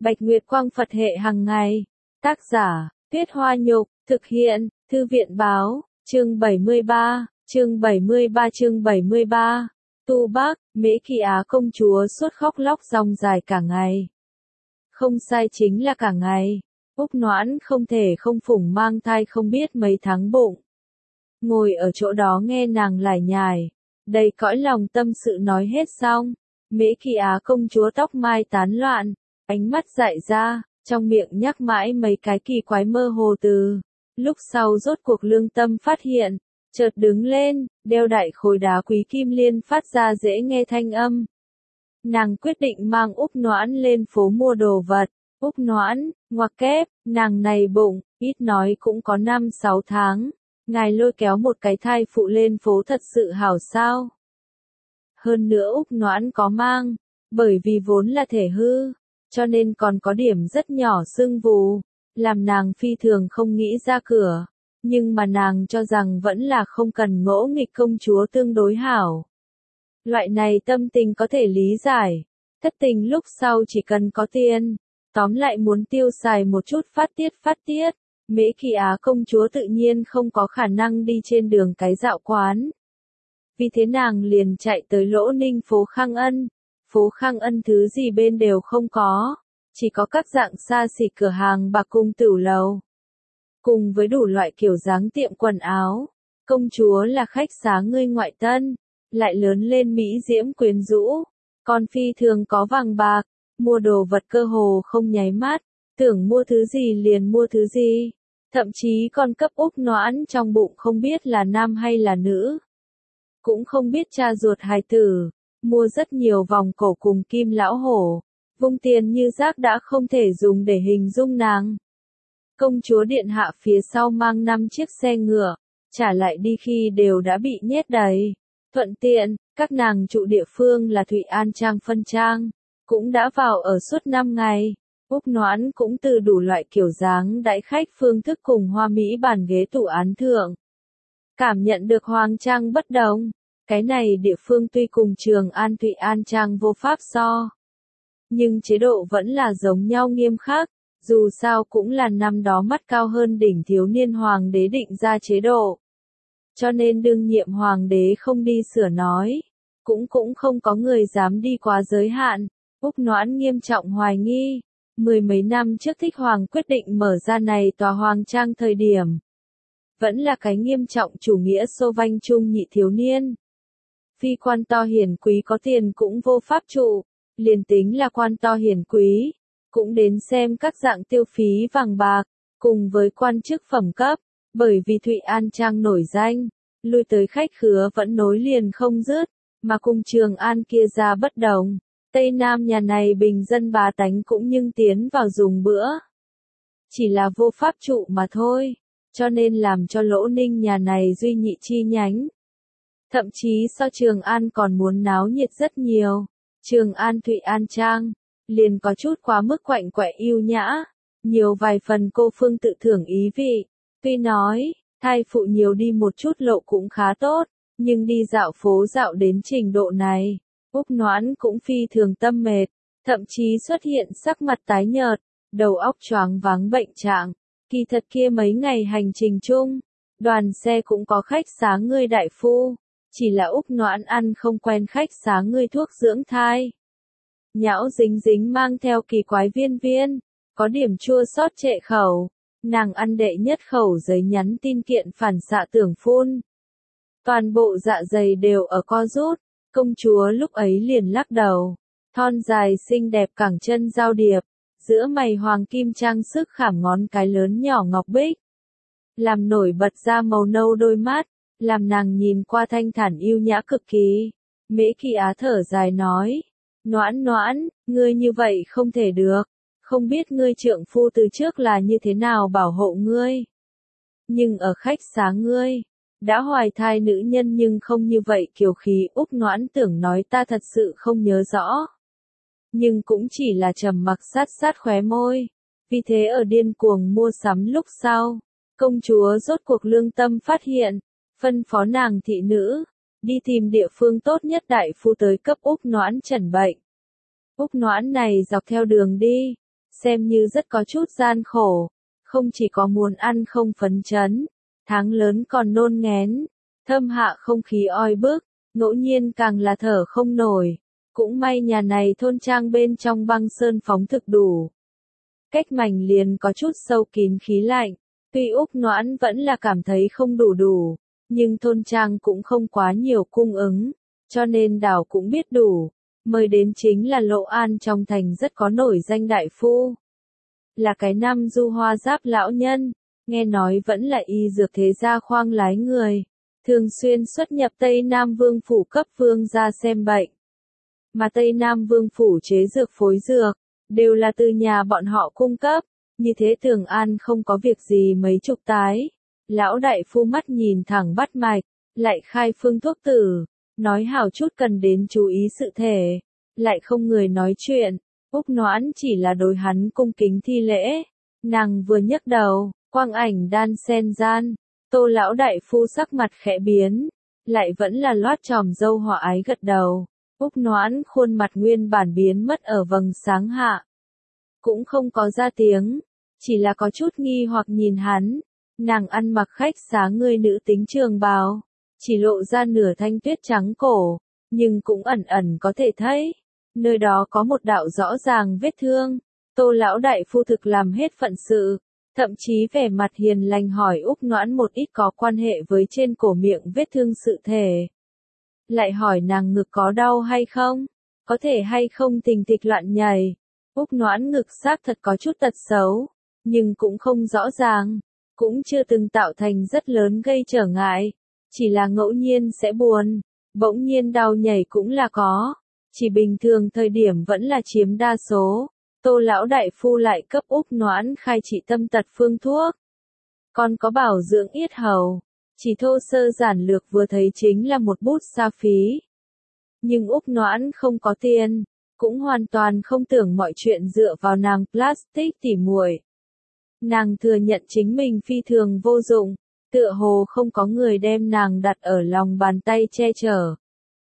Bạch Nguyệt Quang Phật hệ hàng ngày. Tác giả, Tuyết Hoa Nhục, thực hiện, Thư viện Báo, chương 73, chương 73. Tu Bác, Mễ Kỳ Á công chúa suốt khóc lóc ròng dài cả ngày. Không sai, chính là cả ngày. Úc Noãn không thể không phủng mang thai không biết mấy tháng bụng. Ngồi ở chỗ đó nghe nàng lải nhải, đầy cõi lòng tâm sự nói hết xong. Mễ Kỳ Á công chúa tóc mai tán loạn, ánh mắt dại ra, trong miệng nhắc mãi mấy cái kỳ quái mơ hồ từ. Lúc sau rốt cuộc lương tâm phát hiện, chợt đứng lên, đeo đại khối đá quý kim liên phát ra dễ nghe thanh âm. Nàng quyết định mang Úc Noãn lên phố mua đồ vật. Úc Noãn, ngoặc kép, nàng này bụng, ít nói cũng có 5-6 tháng. Ngài lôi kéo một cái thai phụ lên phố thật sự hảo sao? Hơn nữa Úc Noãn có mang, bởi vì vốn là thể hư, cho nên còn có điểm rất nhỏ sưng vù, làm nàng phi thường không nghĩ ra cửa. Nhưng mà nàng cho rằng vẫn là không cần ngỗ nghịch công chúa tương đối hảo. Loại này tâm tình có thể lý giải. Thất tình lúc sau chỉ cần có tiền. Tóm lại muốn tiêu xài một chút phát tiết. Mễ Kỳ Á công chúa tự nhiên không có khả năng đi trên đường cái dạo quán. Vì thế nàng liền chạy tới Lỗ Ninh phố Khang Ân. Phố Khang Ân thứ gì bên đều không có. Chỉ có các dạng xa xỉ cửa hàng bạc cùng tửu lầu. Cùng với đủ loại kiểu dáng tiệm quần áo. Công chúa là khách xá người ngoại tân. Lại lớn lên mỹ diễm quyến rũ. Còn phi thường có vàng bạc. Mua đồ vật cơ hồ không nháy mắt. Tưởng mua thứ gì liền mua thứ gì. Thậm chí còn cấp Úc Noãn trong bụng không biết là nam hay là nữ. Cũng không biết cha ruột hài tử. Mua rất nhiều vòng cổ cùng kim lão hổ. Vung tiền như rác đã không thể dùng để hình dung nàng. Công chúa điện hạ phía sau mang 5 chiếc xe ngựa. Trả lại đi khi đều đã bị nhét đầy. Thuận tiện, các nàng trụ địa phương là Thụy An Trang phân trang. Cũng đã vào ở suốt 5 ngày. Úc Noãn cũng từ đủ loại kiểu dáng đãi khách phương thức cùng hoa mỹ bàn ghế tủ án thượng. Cảm nhận được hoàng trang bất đồng. Cái này địa phương tuy cùng Trường An Thụy An Trang vô pháp so. Nhưng chế độ vẫn là giống nhau nghiêm khắc. Dù sao cũng là năm đó mắt cao hơn đỉnh thiếu niên hoàng đế định ra chế độ. Cho nên đương nhiệm hoàng đế không đi sửa nói. Cũng không có người dám đi quá giới hạn. Úc Noãn nghiêm trọng hoài nghi. 10 mấy năm trước Thích Hoàng quyết định mở ra này tòa hoàng trang thời điểm. Vẫn là cái nghiêm trọng chủ nghĩa xô vanh trung nhị thiếu niên. Phi quan to hiển quý có tiền cũng vô pháp trụ. Liền tính là quan to hiển quý. Cũng đến xem các dạng tiêu phí vàng bạc. Cùng với quan chức phẩm cấp. Bởi vì Thụy An Trang nổi danh. Lui tới khách khứa vẫn nối liền không dứt. Mà cùng Trường An kia ra bất đồng. Tây Nam nhà này bình dân bá tánh cũng nhưng tiến vào dùng bữa. Chỉ là vô pháp trụ mà thôi. Cho nên làm cho Lỗ Ninh nhà này duy nhị chi nhánh. Thậm chí so Trường An còn muốn náo nhiệt rất nhiều. Trường An Thụy An Trang. Liền có chút quá mức quạnh quẹ yêu nhã. Nhiều vài phần cô phương tự thưởng ý vị. Tuy nói, thai phụ nhiều đi một chút lộ cũng khá tốt. Nhưng đi dạo phố dạo đến trình độ này. Úc Noãn cũng phi thường tâm mệt, thậm chí xuất hiện sắc mặt tái nhợt, đầu óc choáng váng bệnh trạng. Kỳ thật kia mấy ngày hành trình chung, đoàn xe cũng có khách xá ngươi đại phu, chỉ là Úc Noãn ăn không quen khách xá ngươi thuốc dưỡng thai. Nhão dính dính mang theo kỳ quái viên, có điểm chua xót trệ khẩu, nàng ăn đệ nhất khẩu giấy nhắn tin kiện phản xạ tưởng phun. Toàn bộ dạ dày đều ở co rút. Công chúa lúc ấy liền lắc đầu, thon dài xinh đẹp cẳng chân giao điệp, giữa mày hoàng kim trang sức khảm ngón cái lớn nhỏ ngọc bích. Làm nổi bật ra màu nâu đôi mắt, làm nàng nhìn qua thanh thản yêu nhã cực kỳ. Mễ Kỳ Á thở dài nói, Noãn, ngươi như vậy không thể được, không biết ngươi trượng phu từ trước là như thế nào bảo hộ ngươi. Nhưng ở khách xá ngươi, đã hoài thai nữ nhân nhưng không như vậy kiều khí. Úc Noãn tưởng nói ta thật sự không nhớ rõ. Nhưng cũng chỉ là trầm mặc sát khóe môi. Vì thế ở điên cuồng mua sắm lúc sau, công chúa rốt cuộc lương tâm phát hiện, phân phó nàng thị nữ, đi tìm địa phương tốt nhất đại phu tới cấp Úc Noãn chẩn bệnh. Úc Noãn này dọc theo đường đi, xem như rất có chút gian khổ, không chỉ có muốn ăn không phấn chấn, tháng lớn còn nôn nghén, thâm hạ không khí oi bức, ngẫu nhiên càng là thở không nổi. Cũng may nhà này thôn trang bên trong băng sơn phóng thực đủ. Cách mảnh liền có chút sâu kín khí lạnh, tuy Úc Noãn vẫn là cảm thấy không đủ, nhưng thôn trang cũng không quá nhiều cung ứng, cho nên đảo cũng biết đủ. Mời đến chính là Lộ An trong thành rất có nổi danh đại phu. Là cái năm du hoa giáp lão nhân, nghe nói vẫn là y dược thế gia khoang lái người, thường xuyên xuất nhập Tây Nam Vương phủ cấp vương ra xem bệnh. Mà Tây Nam Vương phủ chế dược phối dược, đều là từ nhà bọn họ cung cấp, như thế Thường An không có việc gì mấy chục tái. Lão đại phu mắt nhìn thẳng bắt mạch, lại khai phương thuốc tử, nói hảo chút cần đến chú ý sự thể, lại không người nói chuyện. Úc Noãn chỉ là đối hắn cung kính thi lễ, nàng vừa nhấc đầu, quang ảnh đan sen gian, Tô lão đại phu sắc mặt khẽ biến, lại vẫn là loát tròm râu hòa ái gật đầu. Úc Noãn khuôn mặt nguyên bản biến mất ở vầng sáng hạ, cũng không có ra tiếng, chỉ là có chút nghi hoặc nhìn hắn. Nàng ăn mặc khách xá người nữ tính trường bào, chỉ lộ ra nửa thanh tuyết trắng cổ, nhưng cũng ẩn ẩn có thể thấy, nơi đó có một đạo rõ ràng vết thương. Tô lão đại phu thực làm hết phận sự, thậm chí vẻ mặt hiền lành hỏi Úc Noãn một ít có quan hệ với trên cổ miệng vết thương sự thể. Lại hỏi nàng ngực có đau hay không, có thể hay không tình thịch loạn nhảy. Úc Noãn ngực xác thật có chút tật xấu, nhưng cũng không rõ ràng, cũng chưa từng tạo thành rất lớn gây trở ngại, chỉ là ngẫu nhiên sẽ buồn, bỗng nhiên đau nhảy cũng là có, chỉ bình thường thời điểm vẫn là chiếm đa số. Tô lão đại phu lại cấp Úc Noãn khai trị tâm tật phương thuốc, còn có bảo dưỡng yết hầu, chỉ thô sơ giản lược vừa thấy chính là một bút xa phí. Nhưng Úc Noãn không có tiền, cũng hoàn toàn không tưởng mọi chuyện dựa vào nàng plastic tỉ muội. Nàng thừa nhận chính mình phi thường vô dụng, tựa hồ không có người đem nàng đặt ở lòng bàn tay che chở.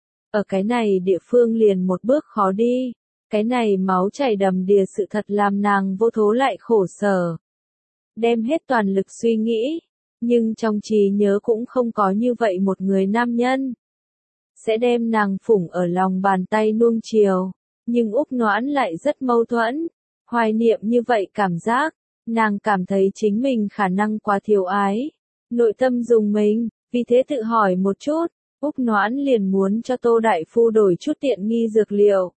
Ở cái này địa phương liền một bước khó đi, cái này máu chảy đầm đìa sự thật làm nàng vô thố lại khổ sở. Đem hết toàn lực suy nghĩ, nhưng trong trí nhớ cũng không có như vậy một người nam nhân sẽ đem nàng phủng ở lòng bàn tay nuông chiều. Nhưng Úc Noãn lại rất mâu thuẫn, hoài niệm như vậy cảm giác, nàng cảm thấy chính mình khả năng quá thiếu ái, nội tâm dùng mình, vì thế tự hỏi một chút, Úc Noãn liền muốn cho Tô đại phu đổi chút tiện nghi dược liệu.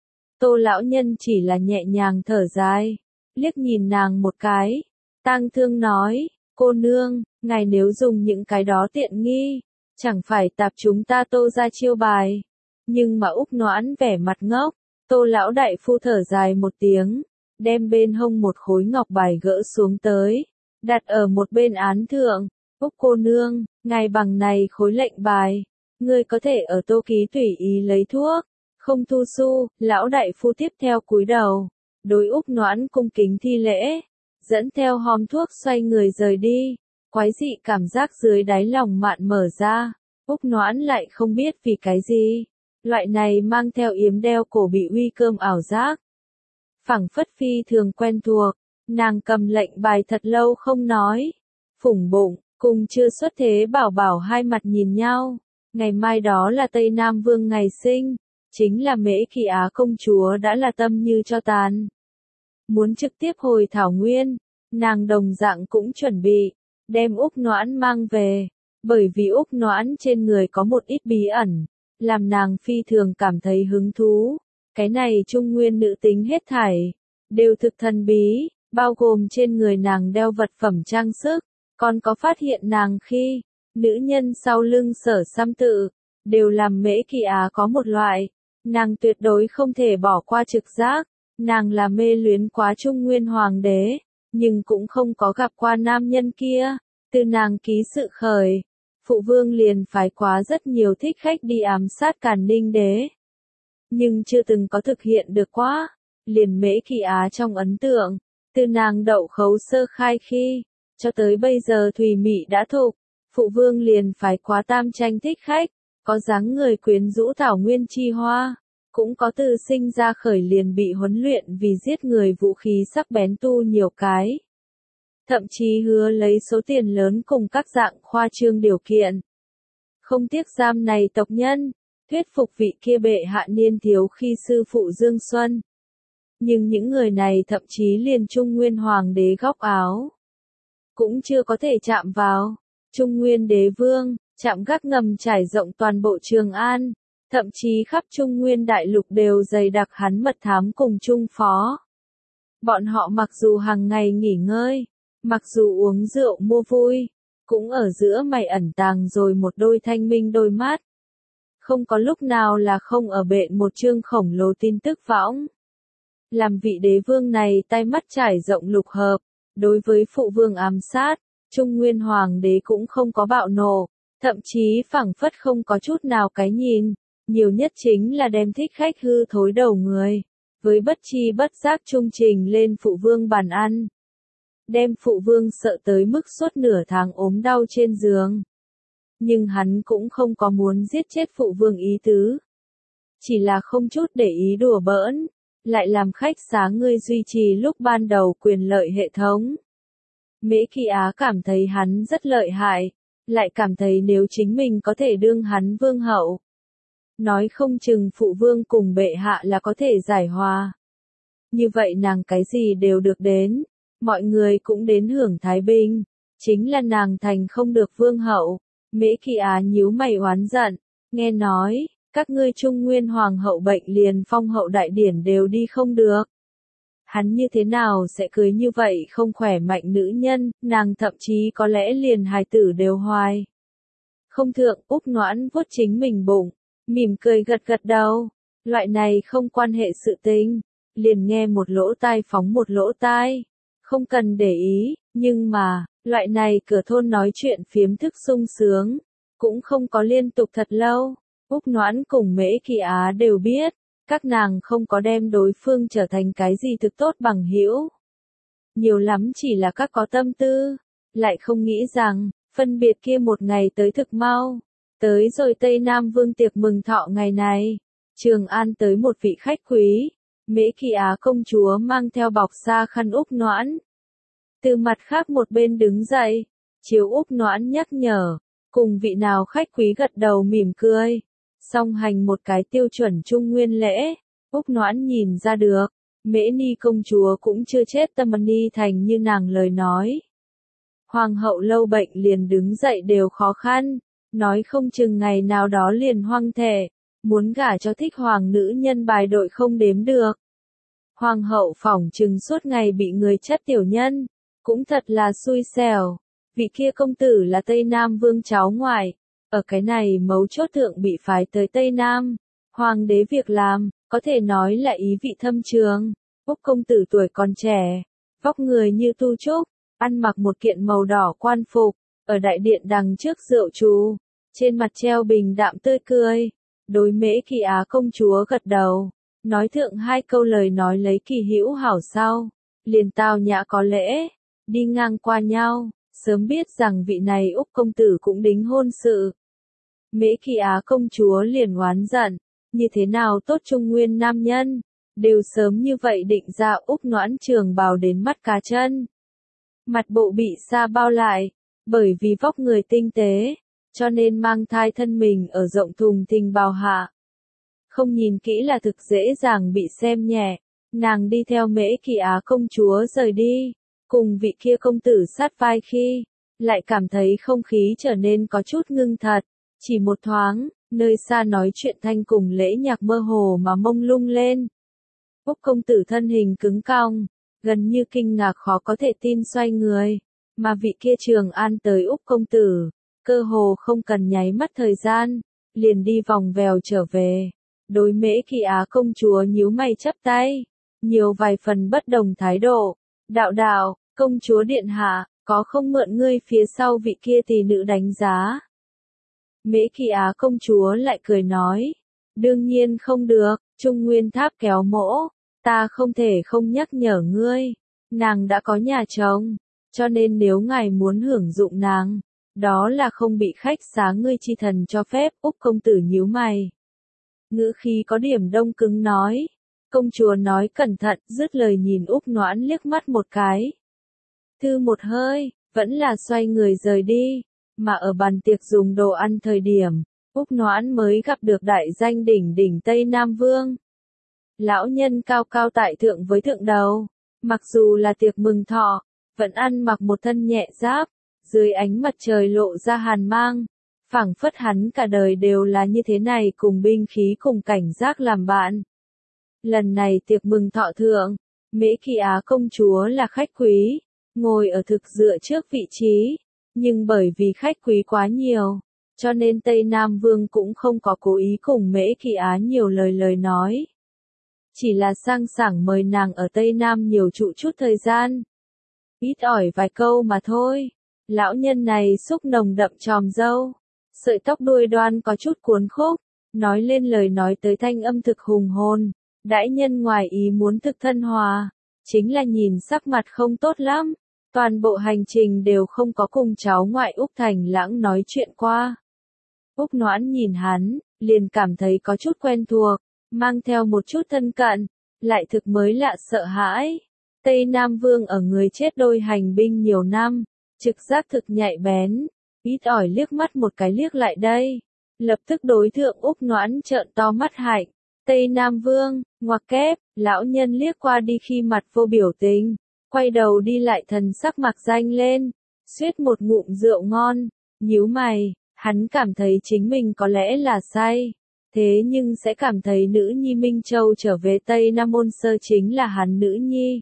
Tô lão nhân chỉ là nhẹ nhàng thở dài, liếc nhìn nàng một cái, tang thương nói, cô nương, ngài nếu dùng những cái đó tiện nghi, chẳng phải tạp chúng ta Tô ra chiêu bài. Nhưng mà Úc Noãn vẻ mặt ngốc, Tô lão đại phu thở dài một tiếng, đem bên hông một khối ngọc bài gỡ xuống tới, đặt ở một bên án thượng. Úc cô nương, ngài bằng này khối lệnh bài, ngươi có thể ở Tô ký tùy ý lấy thuốc, không thu xu. Lão đại phu tiếp theo cúi đầu, đối Úc Noãn cung kính thi lễ, dẫn theo hòm thuốc xoay người rời đi. Quái dị cảm giác dưới đáy lòng mạn mở ra, Úc Noãn lại không biết vì cái gì, loại này mang theo yếm đeo cổ bị uy cơm ảo giác, phảng phất phi thường quen thuộc. Nàng cầm lệnh bài thật lâu không nói, phủng bụng, cùng chưa xuất thế bảo bảo hai mặt nhìn nhau. Ngày mai đó là Tây Nam Vương ngày sinh, chính là Mễ Kỳ Á công chúa đã là tâm như cho tàn. Muốn trực tiếp hồi Thảo Nguyên, nàng đồng dạng cũng chuẩn bị, đem Úc Noãn mang về, bởi vì Úc Noãn trên người có một ít bí ẩn, làm nàng phi thường cảm thấy hứng thú. Cái này trung nguyên nữ tính hết thảy, đều thực thần bí, bao gồm trên người nàng đeo vật phẩm trang sức, còn có phát hiện nàng khi, nữ nhân sau lưng Sở Săm tự, đều làm Mễ Kỳ Á có một loại, nàng tuyệt đối không thể bỏ qua trực giác, nàng là mê luyến quá trung nguyên hoàng đế, nhưng cũng không có gặp qua nam nhân kia, từ nàng ký sự khởi, phụ vương liền phái quá rất nhiều thích khách đi ám sát Càn Ninh đế. Nhưng chưa từng có thực hiện được quá, liền Mễ Kỳ Á trong ấn tượng, từ nàng đậu khấu sơ khai khi, cho tới bây giờ Thùy Mị đã thục, phụ vương liền phái quá tam tranh thích khách, có dáng người quyến rũ thảo nguyên chi hoa, cũng có từ sinh ra khởi liền bị huấn luyện vì giết người vũ khí sắc bén tu nhiều cái. Thậm chí hứa lấy số tiền lớn cùng các dạng khoa trương điều kiện. Không tiếc giam này tộc nhân, thuyết phục vị kia bệ hạ niên thiếu khi sư phụ Dương Xuân. Nhưng những người này thậm chí liền Trung Nguyên Hoàng đế góc áo cũng chưa có thể chạm vào. Trung Nguyên đế vương, chạm gác ngầm trải rộng toàn bộ Trường An, thậm chí khắp Trung Nguyên đại lục đều dày đặc hắn mật thám cùng trung phó. Bọn họ mặc dù hàng ngày nghỉ ngơi, mặc dù uống rượu mua vui, cũng ở giữa mày ẩn tàng rồi một đôi thanh minh đôi mắt. Không có lúc nào là không ở bện một chương khổng lồ tin tức võng. Làm vị đế vương này tay mắt trải rộng lục hợp, đối với phụ vương ám sát, Trung Nguyên Hoàng đế cũng không có bạo nộ, thậm chí phảng phất không có chút nào cái nhìn, nhiều nhất chính là đem thích khách hư thối đầu người, với bất chi bất giác trung trình lên phụ vương bàn ăn. Đem phụ vương sợ tới mức suốt nửa tháng ốm đau trên giường. Nhưng hắn cũng không có muốn giết chết phụ vương ý tứ. Chỉ là không chút để ý đùa bỡn, lại làm khách xá ngươi duy trì lúc ban đầu quyền lợi hệ thống. Mễ Kỳ Á cảm thấy hắn rất lợi hại, lại cảm thấy nếu chính mình có thể đương hắn vương hậu. Nói không chừng phụ vương cùng bệ hạ là có thể giải hòa. Như vậy nàng cái gì đều được đến, mọi người cũng đến hưởng thái bình, chính là nàng thành không được vương hậu. Mễ Kỳ Á nhíu mày oán giận, nghe nói, các ngươi Trung Nguyên Hoàng hậu bệnh liền phong hậu đại điển đều đi không được. Hắn như thế nào sẽ cưới như vậy không khỏe mạnh nữ nhân, nàng thậm chí có lẽ liền hài tử đều hoài. Không thượng, Úc Noãn vuốt chính mình bụng, mỉm cười gật gật đầu, loại này không quan hệ sự tình, liền nghe một lỗ tai phóng một lỗ tai, không cần để ý, nhưng mà, loại này cửa thôn nói chuyện phiếm thức sung sướng, cũng không có liên tục thật lâu. Úc Noãn cùng Mễ Kỳ Á đều biết, các nàng không có đem đối phương trở thành cái gì thực tốt bằng hữu. Nhiều lắm chỉ là các có tâm tư, lại không nghĩ rằng, phân biệt kia một ngày tới thực mau. Tới rồi Tây Nam Vương tiệc mừng thọ ngày này, Trường An tới một vị khách quý, Mễ Kỳ Á công chúa mang theo bọc sa khăn Úc Noãn. Từ mặt khác một bên đứng dậy, chiếu Úc Noãn nhắc nhở, cùng vị nào khách quý gật đầu mỉm cười. Song hành một cái tiêu chuẩn trung nguyên lễ, Úc Noãn nhìn ra được, Mễ Ni công chúa cũng chưa chết tâm ni thành như nàng lời nói. Hoàng hậu lâu bệnh liền đứng dậy đều khó khăn, nói không chừng ngày nào đó liền hoang thể, muốn gả cho thích hoàng nữ nhân bài đội không đếm được. Hoàng hậu phỏng chừng suốt ngày bị người chất tiểu nhân, cũng thật là xui xẻo, vị kia công tử là Tây Nam Vương cháu ngoại. Ở cái này mấu chốt thượng bị phái tới Tây Nam, hoàng đế việc làm, có thể nói là ý vị thâm trường. Úc công tử tuổi còn trẻ, vóc người như tu trúc, ăn mặc một kiện màu đỏ quan phục, ở đại điện đằng trước rượu trù, trên mặt treo bình đạm tươi cười. Đối Mễ Kỳ Á công chúa gật đầu, nói thượng hai câu lời nói lấy kỳ hữu hảo sau, liền tao nhã có lễ, đi ngang qua nhau, sớm biết rằng vị này Úc công tử cũng đính hôn sự. Mễ Kỳ Á công chúa liền oán giận, như thế nào tốt Trung Nguyên nam nhân, đều sớm như vậy định ra. Úc Noãn trường bào đến mắt cá chân. Mặt bộ bị sa bao lại, bởi vì vóc người tinh tế, cho nên mang thai thân mình ở rộng thùng thình bào hạ. Không nhìn kỹ là thực dễ dàng bị xem nhẹ, nàng đi theo Mễ Kỳ Á công chúa rời đi, cùng vị kia công tử sát vai khi, lại cảm thấy không khí trở nên có chút ngưng thật. Chỉ một thoáng, nơi xa nói chuyện thanh cùng lễ nhạc mơ hồ mà mông lung lên. Úc công tử thân hình cứng cong, gần như kinh ngạc khó có thể tin xoay người, mà vị kia Trường An tới Úc công tử, cơ hồ không cần nháy mắt thời gian, liền đi vòng vèo trở về. Đối Mễ Kỳ Á công chúa nhíu mày chắp tay, nhiều vài phần bất đồng thái độ. Đạo, công chúa điện hạ, có không mượn ngươi phía sau vị kia tỷ nữ đánh giá? Mễ Kỳ Á công chúa lại cười nói, đương nhiên không được, Trung Nguyên Tháp kéo mỗ, ta không thể không nhắc nhở ngươi, nàng đã có nhà chồng, cho nên nếu ngài muốn hưởng dụng nàng, đó là không bị khách xá ngươi chi thần cho phép. Úc công tử nhíu mày, ngữ khí có điểm đông cứng nói. Công chúa nói cẩn thận, dứt lời nhìn Úc Noãn liếc mắt một cái. Thư một hơi, vẫn là xoay người rời đi, mà ở bàn tiệc dùng đồ ăn thời điểm, Úc Noãn mới gặp được đại danh đỉnh đỉnh Tây Nam Vương. Lão nhân cao cao tại thượng với thượng đầu, mặc dù là tiệc mừng thọ, vẫn ăn mặc một thân nhẹ giáp, dưới ánh mặt trời lộ ra hàn mang, phảng phất hắn cả đời đều là như thế này cùng binh khí cùng cảnh giác làm bạn. Lần này tiệc mừng thọ thượng, Mễ Kỳ Á công chúa là khách quý, ngồi ở thực dựa trước vị trí, nhưng bởi vì khách quý quá nhiều, cho nên Tây Nam Vương cũng không có cố ý cùng Mễ Kỳ Á nhiều lời nói. Chỉ là sang sảng mời nàng ở Tây Nam nhiều trụ chút thời gian. Ít ỏi vài câu mà thôi. Lão nhân này xúc nồng đậm tròm râu, sợi tóc đuôi đoan có chút cuốn khúc, nói lên lời nói tới thanh âm thực hùng hồn. Đãi nhân ngoài ý muốn thực thân hòa, chính là nhìn sắc mặt không tốt lắm. Toàn bộ hành trình đều không có cùng cháu ngoại Úc Thành Lãng nói chuyện qua. Úc Noãn nhìn hắn, liền cảm thấy có chút quen thuộc, mang theo một chút thân cận, lại thực mới lạ sợ hãi. Tây Nam Vương ở người chết đôi hành binh nhiều năm, trực giác thực nhạy bén, ít ỏi liếc mắt một cái liếc lại đây, lập tức đối thượng Úc Noãn trợn to mắt hạnh. Tây Nam Vương, ngoặc kép, lão nhân liếc qua đi khi mặt vô biểu tình, quay đầu đi lại thần sắc mặc danh lên, suýt một ngụm rượu ngon, nhíu mày, hắn cảm thấy chính mình có lẽ là say, thế nhưng sẽ cảm thấy nữ nhi Minh Châu trở về Tây Nam Môn Sơ chính là hắn nữ nhi.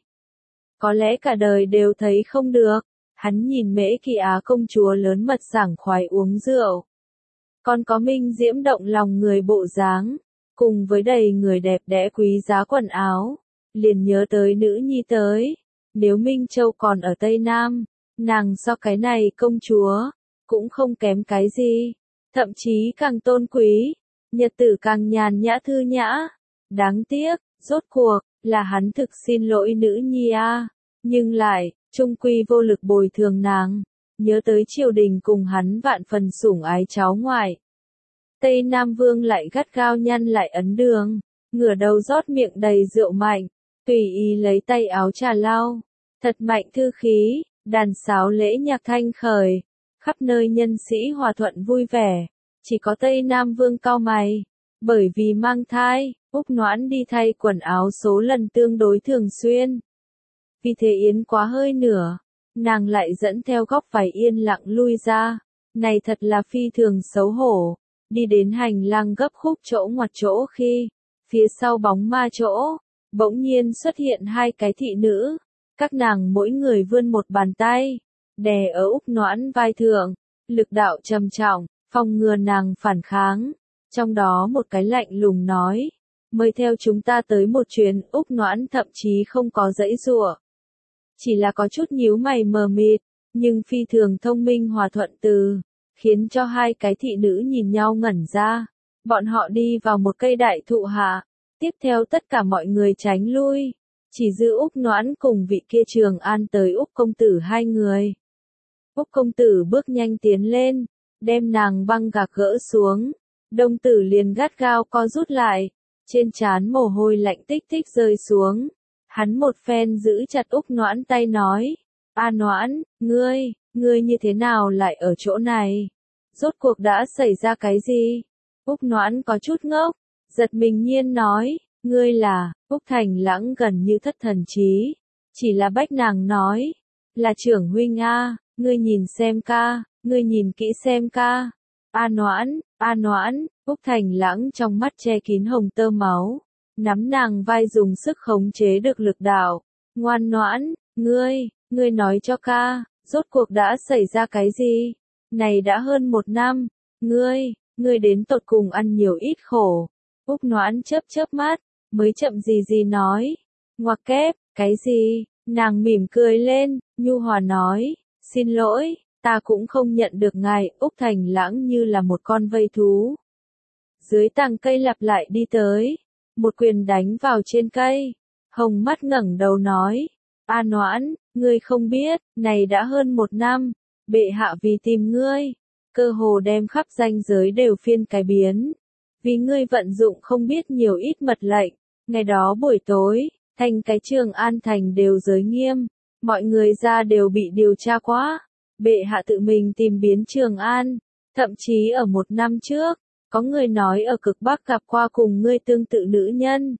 Có lẽ cả đời đều thấy không được, hắn nhìn Mễ Kỳ Á công chúa lớn mật sảng khoái uống rượu. Còn có minh diễm động lòng người bộ dáng, cùng với đầy người đẹp đẽ quý giá quần áo, liền nhớ tới nữ nhi tới. Nếu Minh Châu còn ở Tây Nam, nàng so cái này công chúa, cũng không kém cái gì, thậm chí càng tôn quý, nhật tử càng nhàn nhã thư nhã. Đáng tiếc, rốt cuộc, là hắn thực xin lỗi nữ nhi a, nhưng lại, trung quy vô lực bồi thường nàng, nhớ tới triều đình cùng hắn vạn phần sủng ái cháu ngoại. Tây Nam Vương lại gắt gao nhăn lại ấn đường, ngửa đầu rót miệng đầy rượu mạnh, tùy ý lấy tay áo trà lau, thật mạnh thư khí, đàn sáo lễ nhạc thanh khởi, khắp nơi nhân sĩ hòa thuận vui vẻ, chỉ có Tây Nam Vương cau mày, bởi vì mang thai, Úc Noãn đi thay quần áo số lần tương đối thường xuyên. Vì thế yến quá hơi nửa, nàng lại dẫn theo góc váy yên lặng lui ra, này thật là phi thường xấu hổ. Đi đến hành lang gấp khúc chỗ ngoặt chỗ khi, phía sau bóng ma chỗ, bỗng nhiên xuất hiện hai cái thị nữ, các nàng mỗi người vươn một bàn tay, đè ở Úc Noãn vai thượng, lực đạo trầm trọng, phòng ngừa nàng phản kháng, trong đó một cái lạnh lùng nói, mời theo chúng ta tới một chuyến. Úc Noãn thậm chí không có giãy giụa, chỉ là có chút nhíu mày mờ mịt, nhưng phi thường thông minh hòa thuận từ, khiến cho hai cái thị nữ nhìn nhau ngẩn ra. Bọn họ đi vào một cây đại thụ hạ, tiếp theo tất cả mọi người tránh lui, chỉ giữ Úc Noãn cùng vị kia Trường An tới Úc công tử hai người. Úc công tử bước nhanh tiến lên, đem nàng băng gạc gỡ xuống, đồng tử liền gắt gao co rút lại, trên trán mồ hôi lạnh tích tích rơi xuống. Hắn một phen giữ chặt Úc Noãn tay nói, A Noãn, ngươi như thế nào lại ở chỗ này? Rốt cuộc đã xảy ra cái gì? Úc Noãn có chút ngốc, giật mình nhiên nói, ngươi là, Úc Thành Lãng gần như thất thần trí, chỉ là bách nàng nói, là trưởng huynh a, ngươi nhìn xem ca, ngươi nhìn kỹ xem ca. A Noãn, Úc Thành Lãng trong mắt che kín hồng tơ máu, nắm nàng vai dùng sức khống chế được lực đạo, ngoan Noãn, ngươi nói cho ca, rốt cuộc đã xảy ra cái gì? Này đã hơn 1 năm, ngươi đến tột cùng ăn nhiều ít khổ. Úc Noãn chớp mắt, mới chậm gì nói, ngoặc kép, cái gì? Nàng mỉm cười lên, nhu hòa nói, xin lỗi, ta cũng không nhận được ngài. Úc Thành Lãng như là một con vây thú, dưới tàng cây lặp lại đi tới, một quyền đánh vào trên cây, hồng mắt ngẩng đầu nói, A Noãn, ngươi không biết, này đã hơn 1 năm, bệ hạ vì tìm ngươi, cơ hồ đem khắp ranh giới đều phiên cái biến, vì ngươi vận dụng không biết nhiều ít mật lệnh. Ngày đó buổi tối, thành cái Trường An thành đều giới nghiêm, mọi người ra đều bị điều tra quá. Bệ hạ tự mình tìm biến Trường An, thậm chí ở 1 năm trước, có người nói ở cực Bắc gặp qua cùng ngươi tương tự nữ nhân.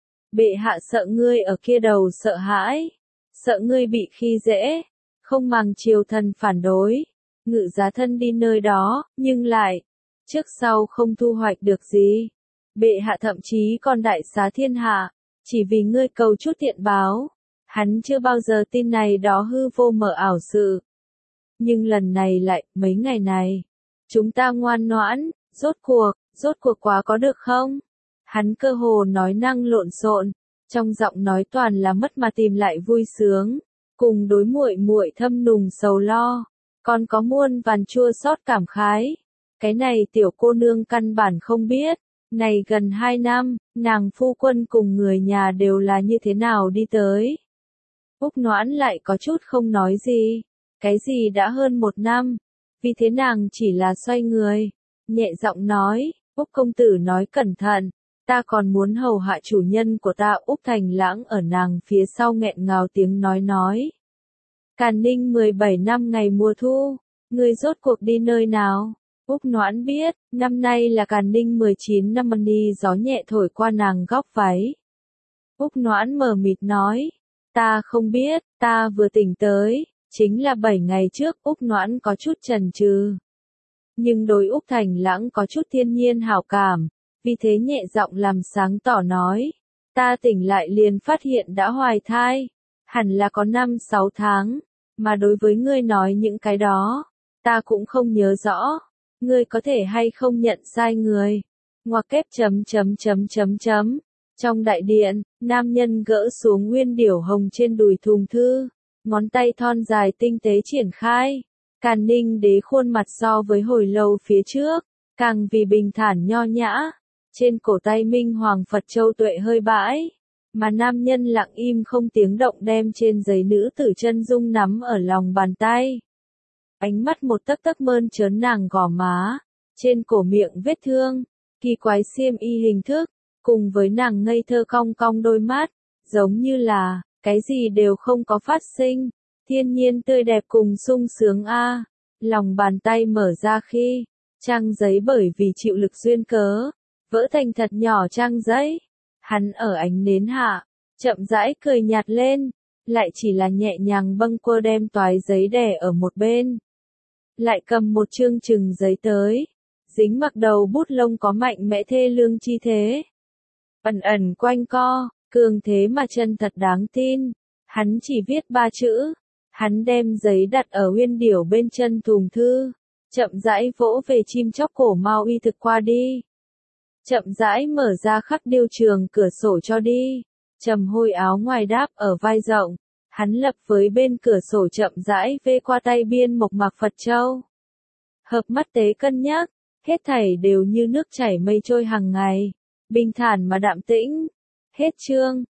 Bệ hạ sợ ngươi ở kia đầu sợ hãi, sợ ngươi bị khi dễ, không màng triều thần phản đối, ngự giá thân đi nơi đó, nhưng lại, trước sau không thu hoạch được gì. Bệ hạ thậm chí còn đại xá thiên hạ, chỉ vì ngươi cầu chút thiện báo. Hắn chưa bao giờ tin này đó hư vô mờ ảo sự. Nhưng lần này lại, mấy ngày này, chúng ta ngoan ngoãn, rốt cuộc quá có được không? Hắn cơ hồ nói năng lộn xộn, trong giọng nói toàn là mất mà tìm lại vui sướng, cùng đối muội muội thâm nùng sầu lo, còn có muôn vàn chua xót cảm khái. Cái này tiểu cô nương căn bản không biết, này gần 2 năm, nàng phu quân cùng người nhà đều là như thế nào đi tới. Úc Noãn lại có chút không nói gì, cái gì đã hơn 1 năm, vì thế nàng chỉ là xoay người, nhẹ giọng nói, Úc công tử nói cẩn thận, ta còn muốn hầu hạ chủ nhân của ta. Úc Thành Lãng ở nàng phía sau nghẹn ngào tiếng nói. Càn Ninh 17 năm ngày mùa thu, ngươi rốt cuộc đi nơi nào? Úc Noãn biết, năm nay là Càn Ninh 19 năm ni gió nhẹ thổi qua nàng góc váy. Úc Noãn mờ mịt nói, ta không biết, ta vừa tỉnh tới, chính là 7 ngày trước. Úc Noãn có chút chần chừ, nhưng đối Úc Thành Lãng có chút thiên nhiên hảo cảm, vì thế nhẹ giọng làm sáng tỏ nói, ta tỉnh lại liền phát hiện đã hoài thai, hẳn là có 5-6 tháng, mà đối với ngươi nói những cái đó, ta cũng không nhớ rõ, ngươi có thể hay không nhận sai người. Ngoặc kép chấm. Trong đại điện, nam nhân gỡ xuống nguyên điểu hồng trên đùi thùng thư, ngón tay thon dài tinh tế triển khai. Càn Ninh đế khuôn mặt so với hồi lâu phía trước, càng vì bình thản nho nhã, trên cổ tay minh hoàng Phật châu tuệ hơi bãi, mà nam nhân lặng im không tiếng động đem trên giấy nữ tử chân dung nắm ở lòng bàn tay. Ánh mắt một tấc tấc mơn trớn nàng gò má, trên cổ miệng vết thương, kỳ quái xiêm y hình thức, cùng với nàng ngây thơ cong cong đôi mắt, giống như là, cái gì đều không có phát sinh, thiên nhiên tươi đẹp cùng sung sướng a. Lòng bàn tay mở ra khi, trang giấy bởi vì chịu lực duyên cớ, vỡ thành thật nhỏ trang giấy. Hắn ở ánh nến hạ, chậm rãi cười nhạt lên, lại chỉ là nhẹ nhàng bâng quơ đem toái giấy đè ở một bên. Lại cầm một chương chừng giấy tới, dính mặc đầu bút lông có mạnh mẽ thê lương chi thế. Ẩn ẩn quanh co, cường thế mà chân thật đáng tin. Hắn chỉ viết 3 chữ. Hắn đem giấy đặt ở nguyên điểu bên chân thùng thư, chậm rãi vỗ về chim chóc cổ mau y thực qua đi. Chậm rãi mở ra khắc điêu trường cửa sổ cho đi. Trầm hôi áo ngoài đáp ở vai rộng. Hắn lập với bên cửa sổ chậm rãi vê qua tay biên mộc mạc Phật châu. Hợp mắt tế cân nhắc, hết thảy đều như nước chảy mây trôi hàng ngày, bình thản mà đạm tĩnh. Hết chương.